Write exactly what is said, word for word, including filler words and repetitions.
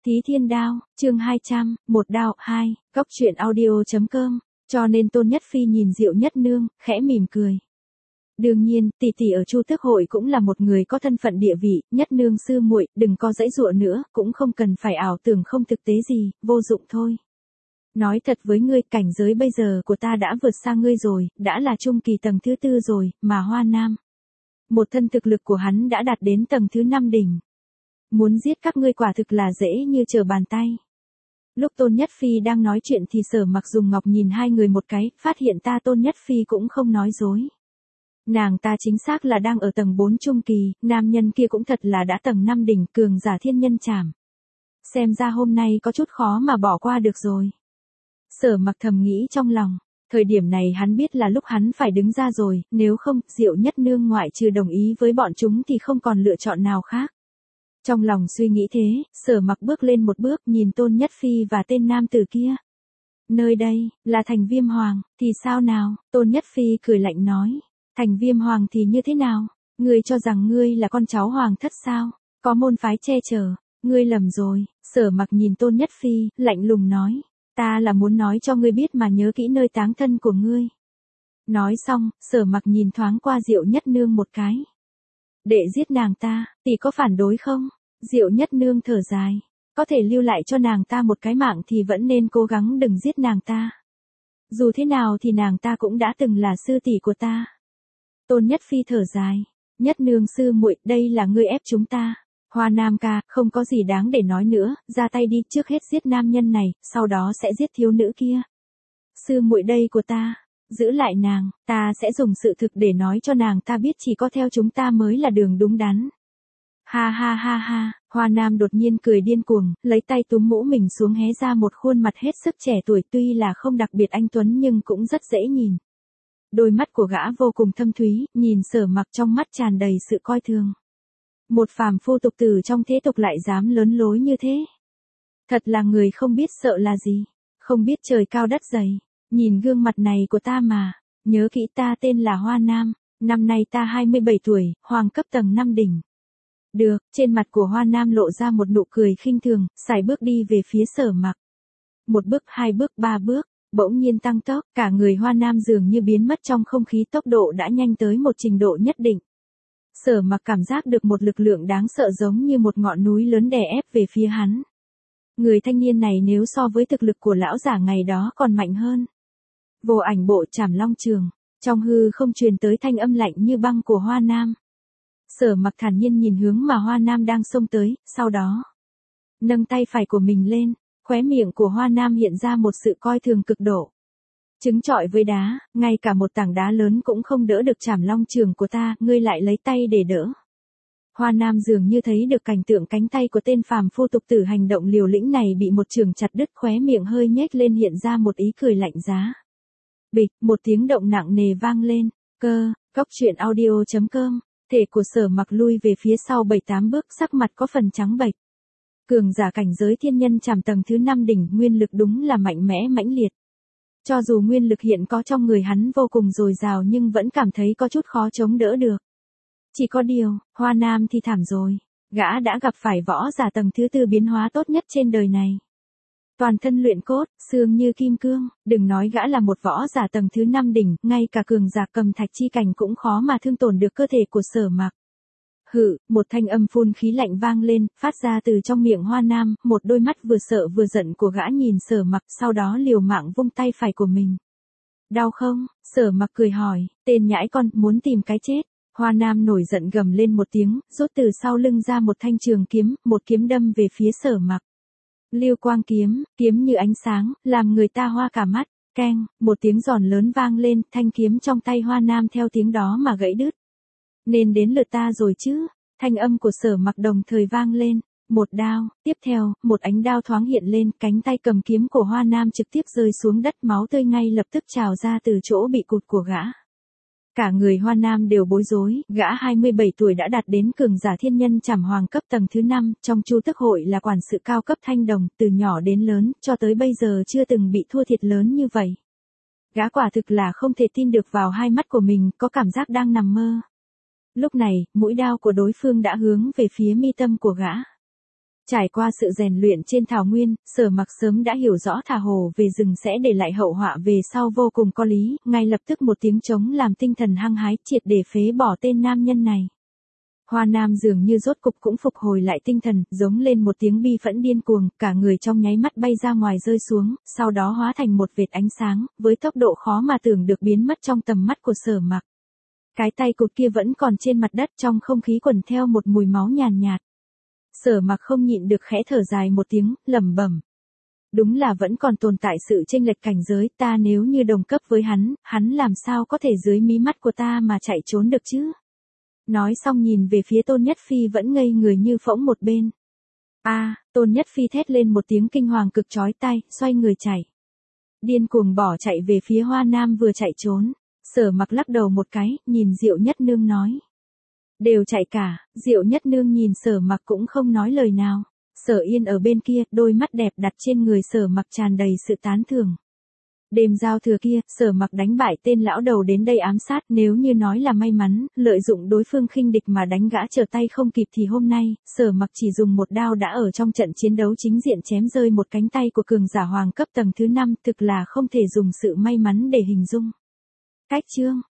Thí Thiên Đao, chương hai trăm, một đao, hai, góc truyện audio.com, cho nên Tôn Nhất Phi nhìn Diệu Nhất Nương, khẽ mỉm cười. Đương nhiên, tỷ tỷ ở Chu Tước hội cũng là một người có thân phận địa vị, Nhất Nương sư muội, đừng có giãy giụa nữa, cũng không cần phải ảo tưởng không thực tế gì, vô dụng thôi. Nói thật với ngươi, cảnh giới bây giờ của ta đã vượt xa ngươi rồi, đã là trung kỳ tầng thứ tư rồi, mà Hoa Nam. Một thân thực lực của hắn đã đạt đến tầng thứ năm đỉnh. Muốn giết các ngươi quả thực là dễ như trở bàn tay. Lúc Tôn Nhất Phi đang nói chuyện thì Sở Mặc dùng ngọc nhìn hai người một cái, phát hiện ta Tôn Nhất Phi cũng không nói dối. Nàng ta chính xác là đang ở tầng bốn trung kỳ, nam nhân kia cũng thật là đã tầng năm đỉnh, cường giả thiên nhân trảm. Xem ra hôm nay có chút khó mà bỏ qua được rồi. Sở Mặc thầm nghĩ trong lòng, thời điểm này hắn biết là lúc hắn phải đứng ra rồi, nếu không, Diệu Nhất Nương ngoại trừ đồng ý với bọn chúng thì không còn lựa chọn nào khác. Trong lòng suy nghĩ thế, Sở Mặc bước lên một bước nhìn Tôn Nhất Phi và tên nam tử kia. Nơi đây, là thành Viêm Hoàng, thì sao nào? Tôn Nhất Phi cười lạnh nói. Thành Viêm Hoàng thì như thế nào? Ngươi cho rằng ngươi là con cháu Hoàng thất sao? Có môn phái che chở, ngươi lầm rồi. Sở Mặc nhìn Tôn Nhất Phi, lạnh lùng nói. Ta là muốn nói cho ngươi biết mà nhớ kỹ nơi táng thân của ngươi. Nói xong, Sở Mặc nhìn thoáng qua Diệu Nhất Nương một cái. Để giết nàng ta, tỷ có phản đối không? Diệu Nhất Nương thở dài. Có thể lưu lại cho nàng ta một cái mạng thì vẫn nên cố gắng đừng giết nàng ta. Dù thế nào thì nàng ta cũng đã từng là sư tỷ của ta. Tôn Nhất Phi thở dài. Nhất Nương sư muội, đây là ngươi ép chúng ta. Hoa Nam ca, không có gì đáng để nói nữa, ra tay đi, trước hết giết nam nhân này, sau đó sẽ giết thiếu nữ kia. Sư muội đây của ta. Giữ lại nàng, ta sẽ dùng sự thực để nói cho nàng ta biết chỉ có theo chúng ta mới là đường đúng đắn. Ha ha ha ha, Hoa Nam đột nhiên cười điên cuồng, lấy tay túm mũ mình xuống hé ra một khuôn mặt hết sức trẻ tuổi, tuy là không đặc biệt anh tuấn nhưng cũng rất dễ nhìn. Đôi mắt của gã vô cùng thâm thúy, nhìn Sở Mặc trong mắt tràn đầy sự coi thường. Một phàm phu tục tử trong thế tục lại dám lớn lối như thế. Thật là người không biết sợ là gì, không biết trời cao đất dày. Nhìn gương mặt này của ta mà, nhớ kỹ ta tên là Hoa Nam, năm nay ta hai mươi bảy tuổi, hoàng cấp tầng năm đỉnh. Được, trên mặt của Hoa Nam lộ ra một nụ cười khinh thường, sải bước đi về phía Sở Mặc. Một bước, hai bước, ba bước, bỗng nhiên tăng tốc, cả người Hoa Nam dường như biến mất trong không khí, tốc độ đã nhanh tới một trình độ nhất định. Sở Mặc cảm giác được một lực lượng đáng sợ giống như một ngọn núi lớn đè ép về phía hắn. Người thanh niên này nếu so với thực lực của lão giả ngày đó còn mạnh hơn. Vô ảnh bộ Trảm Long Trường, trong hư không truyền tới thanh âm lạnh như băng của Hoa Nam. Sở Mặc thản nhiên nhìn hướng mà Hoa Nam đang xông tới, sau đó nâng tay phải của mình lên, khóe miệng của Hoa Nam hiện ra một sự coi thường cực độ. Trứng trọi với đá, ngay cả một tảng đá lớn cũng không đỡ được Trảm Long Trường của ta, ngươi lại lấy tay để đỡ. Hoa Nam dường như thấy được cảnh tượng cánh tay của tên phàm phu tục tử hành động liều lĩnh này bị một trường chặt đứt, khóe miệng hơi nhếch lên hiện ra một ý cười lạnh giá. Bịch, một tiếng động nặng nề vang lên, cơ, góc truyện audio.com, thể của Sở Mặc lui về phía sau bảy tám bước, sắc mặt có phần trắng bệch. Cường giả cảnh giới thiên nhân trảm tầng thứ năm đỉnh, nguyên lực đúng là mạnh mẽ mãnh liệt. Cho dù nguyên lực hiện có trong người hắn vô cùng dồi dào nhưng vẫn cảm thấy có chút khó chống đỡ được. Chỉ có điều, Hoa Nam thì thảm rồi, gã đã gặp phải võ giả tầng thứ tư biến hóa tốt nhất trên đời này. Toàn thân luyện cốt, xương như kim cương, đừng nói gã là một võ giả tầng thứ năm đỉnh, ngay cả cường giả cầm thạch chi cảnh cũng khó mà thương tổn được cơ thể của Sở Mặc. Hự, một thanh âm phun khí lạnh vang lên, phát ra từ trong miệng Hoa Nam, một đôi mắt vừa sợ vừa giận của gã nhìn Sở Mặc, sau đó liều mạng vung tay phải của mình. Đau không? Sở Mặc cười hỏi, tên nhãi con, muốn tìm cái chết. Hoa Nam nổi giận gầm lên một tiếng, rút từ sau lưng ra một thanh trường kiếm, một kiếm đâm về phía Sở Mặc. Lưu quang kiếm, kiếm như ánh sáng, làm người ta hoa cả mắt, keng, một tiếng giòn lớn vang lên, thanh kiếm trong tay Hoa Nam theo tiếng đó mà gãy đứt. Nên đến lượt ta rồi chứ, thanh âm của Sở Mặc đồng thời vang lên, một đao, tiếp theo, một ánh đao thoáng hiện lên, cánh tay cầm kiếm của Hoa Nam trực tiếp rơi xuống đất, máu tươi ngay lập tức trào ra từ chỗ bị cụt của gã. Cả người Hoa Nam đều bối rối, gã hai mươi bảy tuổi đã đạt đến cường giả thiên nhân trảm hoàng cấp tầng thứ năm, trong Chu Tước hội là quản sự cao cấp thanh đồng, từ nhỏ đến lớn, cho tới bây giờ chưa từng bị thua thiệt lớn như vậy. Gã quả thực là không thể tin được vào hai mắt của mình, có cảm giác đang nằm mơ. Lúc này, mũi đao của đối phương đã hướng về phía mi tâm của gã. Trải qua sự rèn luyện trên thảo nguyên, Sở Mặc sớm đã hiểu rõ thả hổ về rừng sẽ để lại hậu họa về sau vô cùng có lý, ngay lập tức một tiếng trống làm tinh thần hăng hái triệt để phế bỏ tên nam nhân này. Hoa Nam dường như rốt cục cũng phục hồi lại tinh thần, giống lên một tiếng bi phẫn điên cuồng, cả người trong nháy mắt bay ra ngoài rơi xuống, sau đó hóa thành một vệt ánh sáng, với tốc độ khó mà tưởng được biến mất trong tầm mắt của Sở Mặc. Cái tay cụt kia vẫn còn trên mặt đất, trong không khí quẩn theo một mùi máu nhàn nhạt. Sở Mặc không nhịn được khẽ thở dài một tiếng, lẩm bẩm. Đúng là vẫn còn tồn tại sự chênh lệch cảnh giới, ta nếu như đồng cấp với hắn, hắn làm sao có thể dưới mí mắt của ta mà chạy trốn được chứ? Nói xong nhìn về phía Tôn Nhất Phi vẫn ngây người như phỗng một bên. A, à, Tôn Nhất Phi thét lên một tiếng kinh hoàng cực chói tai, xoay người chạy. Điên cuồng bỏ chạy về phía Hoa Nam vừa chạy trốn. Sở Mặc lắc đầu một cái, nhìn Diệu Nhất Nương nói. Đều chạy cả, Diệu Nhất Nương nhìn Sở Mặc cũng không nói lời nào. Sở Yên ở bên kia, đôi mắt đẹp đặt trên người Sở Mặc tràn đầy sự tán thưởng. Đêm giao thừa kia, Sở Mặc đánh bại tên lão đầu đến đây ám sát, nếu như nói là may mắn, lợi dụng đối phương khinh địch mà đánh gã trở tay không kịp thì hôm nay, Sở Mặc chỉ dùng một đao đã ở trong trận chiến đấu chính diện chém rơi một cánh tay của cường giả hoàng cấp tầng thứ năm, thực là không thể dùng sự may mắn để hình dung. Cách chương